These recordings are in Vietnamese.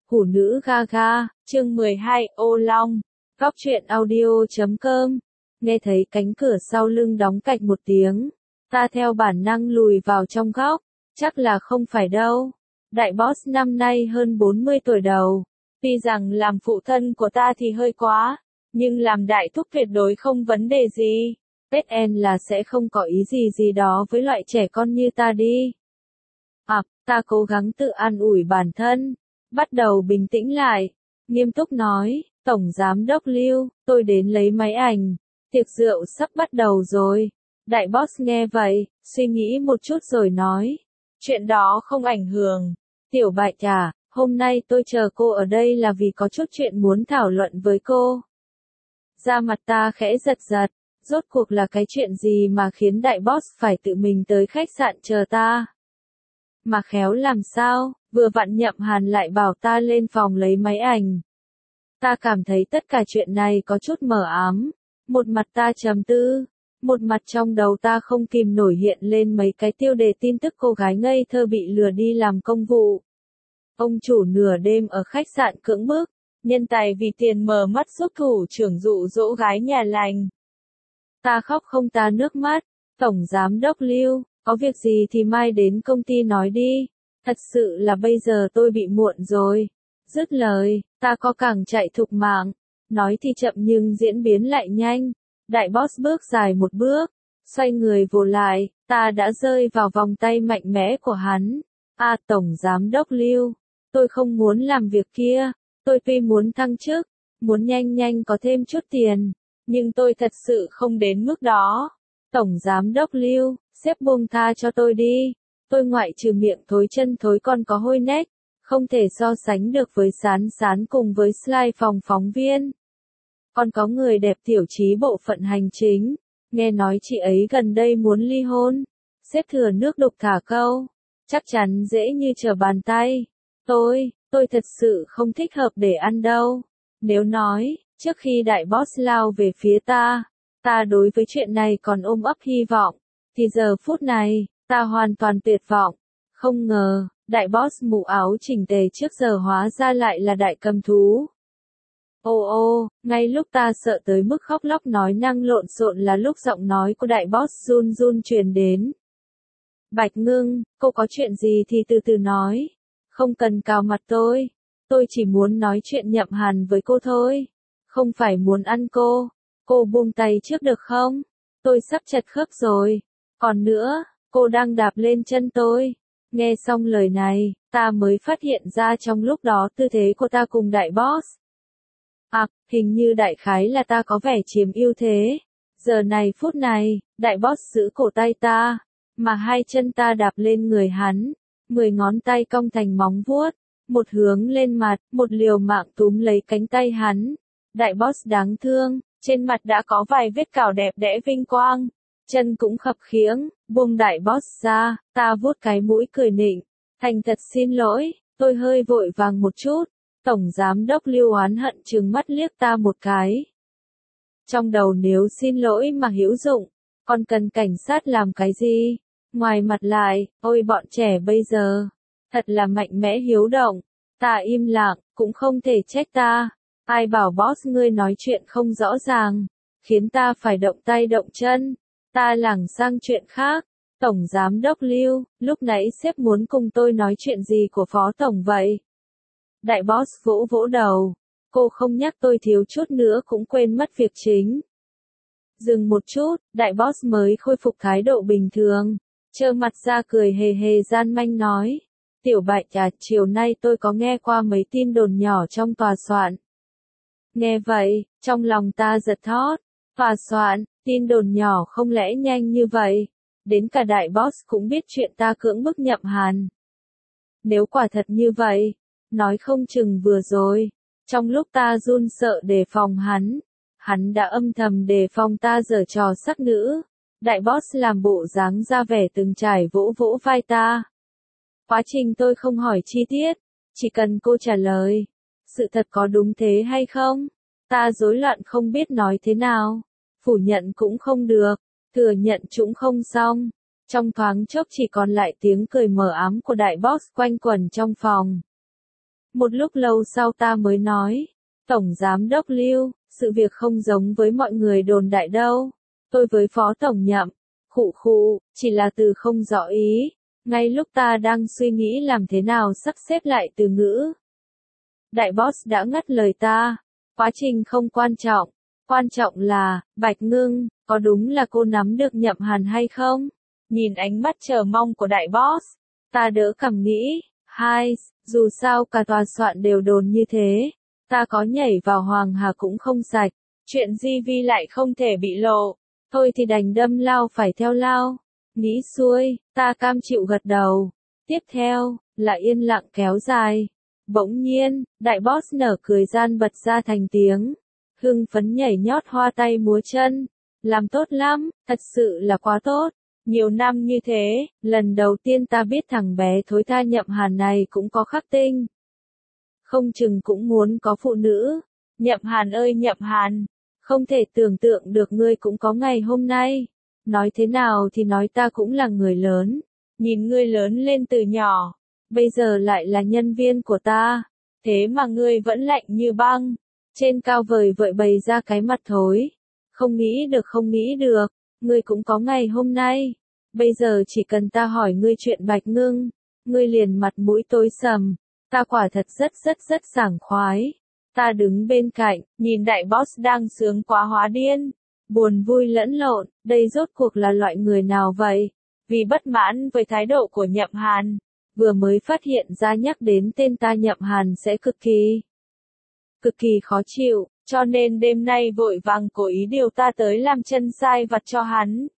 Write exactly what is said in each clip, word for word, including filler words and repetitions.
Hủ nữ Gaga, chương mười hai, Ô Long, góc truyện audio chấm com. Nghe thấy cánh cửa sau lưng đóng cạch một tiếng, ta theo bản năng lùi vào trong góc, chắc là không phải đâu. Đại boss năm nay hơn bốn mươi tuổi đầu, tuy rằng làm phụ thân của ta thì hơi quá, nhưng làm đại thúc tuyệt đối không vấn đề gì. Tết en là sẽ không có ý gì gì đó với loại trẻ con như ta đi. À, ta cố gắng tự an ủi bản thân, bắt đầu bình tĩnh lại, nghiêm túc nói, Tổng Giám đốc Lưu, tôi đến lấy máy ảnh, tiệc rượu sắp bắt đầu rồi. Đại boss nghe vậy, suy nghĩ một chút rồi nói, chuyện đó không ảnh hưởng. Tiểu Bạch à, hôm nay tôi chờ cô ở đây là vì có chút chuyện muốn thảo luận với cô. Da mặt ta khẽ giật giật, rốt cuộc là cái chuyện gì mà khiến đại boss phải tự mình tới khách sạn chờ ta? Mà khéo làm sao, vừa vặn Nhậm Hàn lại bảo ta lên phòng lấy máy ảnh. Ta cảm thấy tất cả chuyện này có chút mờ ám, một mặt ta trầm tư, một mặt trong đầu ta không kìm nổi hiện lên mấy cái tiêu đề tin tức cô gái ngây thơ bị lừa đi làm công vụ. Ông chủ nửa đêm ở khách sạn cưỡng bức, nhân tài vì tiền mờ mắt giúp thủ trưởng dụ dỗ gái nhà lành. Ta khóc không ta nước mắt, Tổng Giám đốc Lưu, có việc gì thì mai đến công ty nói đi, thật sự là bây giờ tôi bị muộn rồi. Dứt lời, ta có càng chạy thục mạng, nói thì chậm nhưng diễn biến lại nhanh. Đại boss bước dài một bước, xoay người vồ lại, ta đã rơi vào vòng tay mạnh mẽ của hắn. À, Tổng Giám đốc Lưu, tôi không muốn làm việc kia, tôi tuy muốn thăng chức, muốn nhanh nhanh có thêm chút tiền, nhưng tôi thật sự không đến mức đó. Tổng Giám đốc Lưu, sếp buông tha cho tôi đi, tôi ngoại trừ miệng thối chân thối còn có hôi nách, không thể so sánh được với Sán Sán cùng với slide phòng phóng viên. Còn có người đẹp tiểu trí bộ phận hành chính, nghe nói chị ấy gần đây muốn ly hôn, sếp thừa nước đục thả câu, chắc chắn dễ như trở bàn tay. Tôi, tôi thật sự không thích hợp để ăn đâu. Nếu nói, trước khi đại boss lao về phía ta, ta đối với chuyện này còn ôm ấp hy vọng, thì giờ phút này, ta hoàn toàn tuyệt vọng. Không ngờ, đại boss mũ áo chỉnh tề trước giờ hóa ra lại là đại cầm thú. Ô ô, ngay lúc ta sợ tới mức khóc lóc nói năng lộn xộn là lúc giọng nói của đại boss run run truyền đến. Bạch Ngưng, cô có chuyện gì thì từ từ nói, không cần cào mặt tôi, tôi chỉ muốn nói chuyện Nhậm Hàn với cô thôi, không phải muốn ăn cô, cô buông tay trước được không, tôi sắp chật khớp rồi, còn nữa, cô đang đạp lên chân tôi. Nghe xong lời này, ta mới phát hiện ra trong lúc đó tư thế của ta cùng đại boss. À, hình như đại khái là ta có vẻ chiếm ưu thế. Giờ này phút này, đại boss giữ cổ tay ta, mà hai chân ta đạp lên người hắn, mười ngón tay cong thành móng vuốt, một hướng lên mặt, một liều mạng túm lấy cánh tay hắn. Đại boss đáng thương, trên mặt đã có vài vết cào đẹp đẽ vinh quang, chân cũng khập khiễng, buông đại boss ra, ta vuốt cái mũi cười nịnh, thành thật xin lỗi, tôi hơi vội vàng một chút. Tổng Giám đốc Lưu oán hận trừng mắt liếc ta một cái. Trong đầu nếu xin lỗi mà hữu dụng, còn cần cảnh sát làm cái gì? Ngoài mặt lại, ôi bọn trẻ bây giờ, thật là mạnh mẽ hiếu động. Ta im lặng, cũng không thể trách ta. Ai bảo boss ngươi nói chuyện không rõ ràng, khiến ta phải động tay động chân. Ta lảng sang chuyện khác. Tổng Giám đốc Lưu, lúc nãy sếp muốn cùng tôi nói chuyện gì của Phó Tổng vậy? Đại boss vỗ vỗ đầu, cô không nhắc tôi thiếu chút nữa cũng quên mất việc chính. Dừng một chút, đại boss mới khôi phục thái độ bình thường, trơ mặt ra cười hề hề gian manh nói, Tiểu Bạch à, chiều nay tôi có nghe qua mấy tin đồn nhỏ trong tòa soạn. Nghe vậy, trong lòng ta giật thót, tòa soạn, tin đồn nhỏ không lẽ nhanh như vậy, đến cả đại boss cũng biết chuyện ta cưỡng bức Nhậm Hàn. Nếu quả thật như vậy, nói không chừng vừa rồi, trong lúc ta run sợ đề phòng hắn, hắn đã âm thầm đề phòng ta giở trò sắc nữ. Đại boss làm bộ dáng ra vẻ từng trải vỗ vỗ vai ta. Quá trình tôi không hỏi chi tiết, chỉ cần cô trả lời, sự thật có đúng thế hay không? Ta rối loạn không biết nói thế nào, phủ nhận cũng không được, thừa nhận cũng không xong. Trong thoáng chốc chỉ còn lại tiếng cười mờ ám của đại boss quanh quẩn trong phòng. Một lúc lâu sau ta mới nói, Tổng Giám đốc Lưu, sự việc không giống với mọi người đồn đại đâu. Tôi với Phó Tổng Nhậm, khụ khụ, chỉ là từ không rõ ý. Ngay lúc ta đang suy nghĩ làm thế nào sắp xếp lại từ ngữ, đại boss đã ngắt lời ta. Quá trình không quan trọng, quan trọng là, Bạch Ngưng, có đúng là cô nắm được Nhậm Hàn hay không? Nhìn ánh mắt chờ mong của đại boss, ta đỡ cằm nghĩ, hai, dù sao cả tòa soạn đều đồn như thế, ta có nhảy vào Hoàng Hà cũng không sạch, chuyện Di Vi lại không thể bị lộ, thôi thì đành đâm lao phải theo lao. Nghĩ xuôi, ta cam chịu gật đầu. Tiếp theo, là yên lặng kéo dài. Bỗng nhiên, đại boss nở cười gian bật ra thành tiếng. Hưng phấn nhảy nhót hoa tay múa chân. Làm tốt lắm, thật sự là quá tốt. Nhiều năm như thế, lần đầu tiên ta biết thằng bé thối tha Nhậm Hàn này cũng có khắc tinh. Không chừng cũng muốn có phụ nữ. Nhậm Hàn ơi Nhậm Hàn, không thể tưởng tượng được ngươi cũng có ngày hôm nay. Nói thế nào thì nói ta cũng là người lớn. Nhìn ngươi lớn lên từ nhỏ. Bây giờ lại là nhân viên của ta. Thế mà ngươi vẫn lạnh như băng. Trên cao vời vợi bày ra cái mặt thối. Không nghĩ được không nghĩ được. Ngươi cũng có ngày hôm nay. Bây giờ chỉ cần ta hỏi ngươi chuyện Bạch Ngưng. Ngươi liền mặt mũi tối sầm. Ta quả thật rất rất rất sảng khoái. Ta đứng bên cạnh, nhìn đại boss đang sướng quá hóa điên. Buồn vui lẫn lộn, đây rốt cuộc là loại người nào vậy? Vì bất mãn với thái độ của Nhậm Hàn, vừa mới phát hiện ra nhắc đến tên ta Nhậm Hàn sẽ cực kỳ, cực kỳ khó chịu, cho nên đêm nay vội vàng cố ý điều ta tới làm chân sai vặt cho hắn.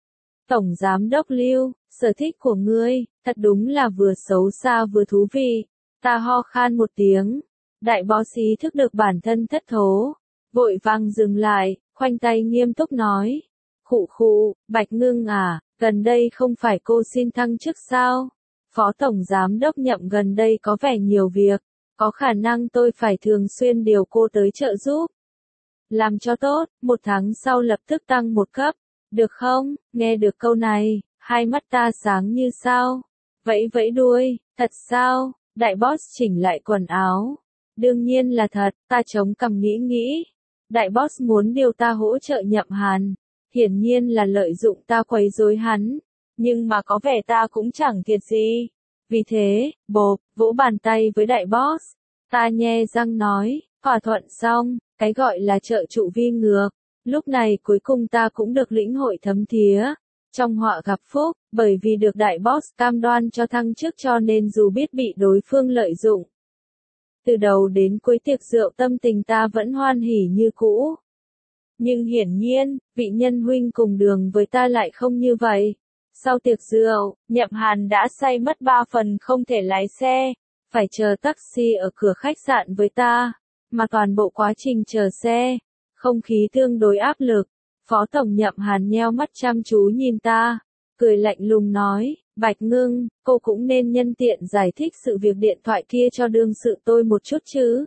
Tổng Giám đốc Lưu, sở thích của ngươi, thật đúng là vừa xấu xa vừa thú vị. Ta ho khan một tiếng, đại boss ý thức được bản thân thất thố, vội vàng dừng lại. Khoanh tay nghiêm túc nói, khụ khụ, Bạch Ngưng à, gần đây không phải cô xin thăng chức sao? Phó Tổng Giám đốc Nhậm gần đây có vẻ nhiều việc, có khả năng tôi phải thường xuyên điều cô tới trợ giúp. Làm cho tốt, một tháng sau lập tức tăng một cấp, được không? Nghe được câu này, hai mắt ta sáng như sao, vẫy vẫy đuôi, thật sao? Đại boss chỉnh lại quần áo. Đương nhiên là thật, ta chống cằm nghĩ nghĩ. Đại boss muốn điều ta hỗ trợ Nhậm Hàn, hiển nhiên là lợi dụng ta quấy rối hắn, nhưng mà có vẻ ta cũng chẳng thiệt gì. Vì thế, bộp, vỗ bàn tay với đại boss, ta nhe răng nói, thỏa thuận xong, cái gọi là trợ trụ vi ngược, lúc này cuối cùng ta cũng được lĩnh hội thấm thía, trong họa gặp phúc, bởi vì được đại boss cam đoan cho thăng chức cho nên dù biết bị đối phương lợi dụng. Từ đầu đến cuối tiệc rượu tâm tình ta vẫn hoan hỉ như cũ. Nhưng hiển nhiên, vị nhân huynh cùng đường với ta lại không như vậy. Sau tiệc rượu, Nhậm Hàn đã say mất ba phần không thể lái xe, phải chờ taxi ở cửa khách sạn với ta, mà toàn bộ quá trình chờ xe, không khí tương đối áp lực. Phó Tổng Nhậm Hàn nheo mắt chăm chú nhìn ta, cười lạnh lùng nói, Bạch Ngưng, cô cũng nên nhân tiện giải thích sự việc điện thoại kia cho đương sự tôi một chút chứ.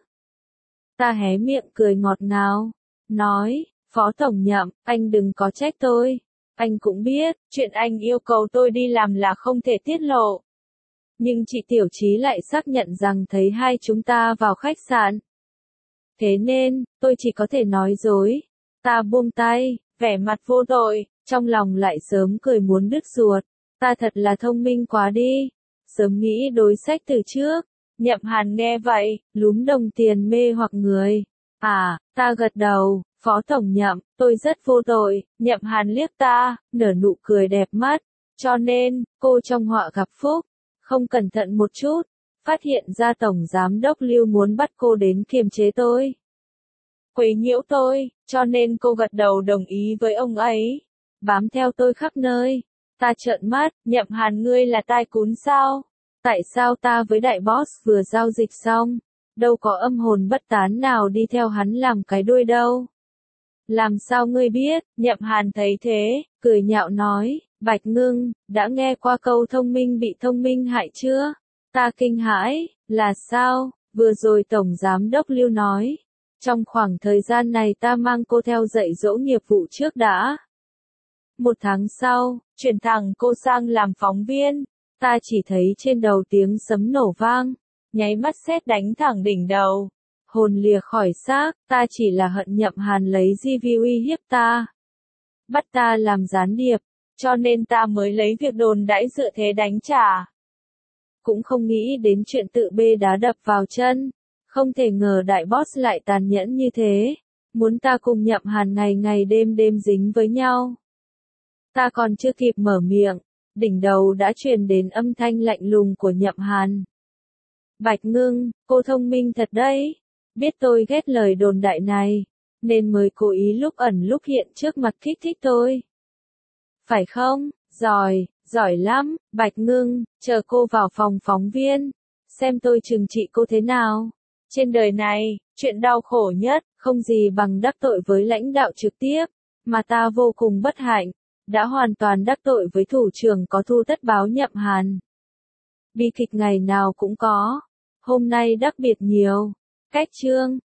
Ta hé miệng cười ngọt ngào, nói, Phó Tổng Nhậm, anh đừng có trách tôi. Anh cũng biết, chuyện anh yêu cầu tôi đi làm là không thể tiết lộ. Nhưng chị Tiểu Trí lại xác nhận rằng thấy hai chúng ta vào khách sạn. Thế nên, tôi chỉ có thể nói dối. Ta buông tay, vẻ mặt vô tội, trong lòng lại sớm cười muốn đứt ruột. Ta thật là thông minh quá đi. Sớm nghĩ đối sách từ trước. Nhậm Hàn nghe vậy, lúm đồng tiền mê hoặc người. À, ta gật đầu, Phó Tổng Nhậm, tôi rất vô tội. Nhậm Hàn liếc ta, nở nụ cười đẹp mắt. Cho nên, cô trong họa gặp phúc. Không cẩn thận một chút, phát hiện ra Tổng Giám đốc Lưu muốn bắt cô đến kiềm chế tôi. Quấy nhiễu tôi, cho nên cô gật đầu đồng ý với ông ấy. Bám theo tôi khắp nơi. Ta trợn mắt, Nhậm Hàn ngươi là tai cún sao? Tại sao ta với đại boss vừa giao dịch xong, đâu có âm hồn bất tán nào đi theo hắn làm cái đuôi đâu? Làm sao ngươi biết? Nhậm Hàn thấy thế, cười nhạo nói, Bạch Ngưng, đã nghe qua câu thông minh bị thông minh hại chưa? Ta kinh hãi, là sao? Vừa rồi Tổng Giám đốc Lưu nói, trong khoảng thời gian này ta mang cô theo dạy dỗ nghiệp vụ trước đã. Một tháng sau, chuyển thẳng cô sang làm phóng viên, ta chỉ thấy trên đầu tiếng sấm nổ vang, nháy mắt sét đánh thẳng đỉnh đầu. Hồn lìa khỏi xác, ta chỉ là hận Nhậm Hàn lấy di vi uy hiếp ta. Bắt ta làm gián điệp, cho nên ta mới lấy việc đồn đãi dựa thế đánh trả. Cũng không nghĩ đến chuyện tự bê đá đập vào chân. Không thể ngờ đại boss lại tàn nhẫn như thế. Muốn ta cùng Nhậm Hàn ngày ngày đêm đêm dính với nhau. Ta còn chưa kịp mở miệng, đỉnh đầu đã truyền đến âm thanh lạnh lùng của Nhậm Hàn. Bạch Ngưng, cô thông minh thật đấy. Biết tôi ghét lời đồn đại này, nên mới cố ý lúc ẩn lúc hiện trước mặt kích thích tôi. Phải không? Giỏi, giỏi lắm, Bạch Ngưng, chờ cô vào phòng phóng viên, xem tôi trừng trị cô thế nào. Trên đời này, chuyện đau khổ nhất, không gì bằng đắc tội với lãnh đạo trực tiếp, mà ta vô cùng bất hạnh, đã hoàn toàn đắc tội với thủ trưởng có thu tất báo Nhậm Hàn. Bi kịch ngày nào cũng có, hôm nay đặc biệt nhiều. Cách chương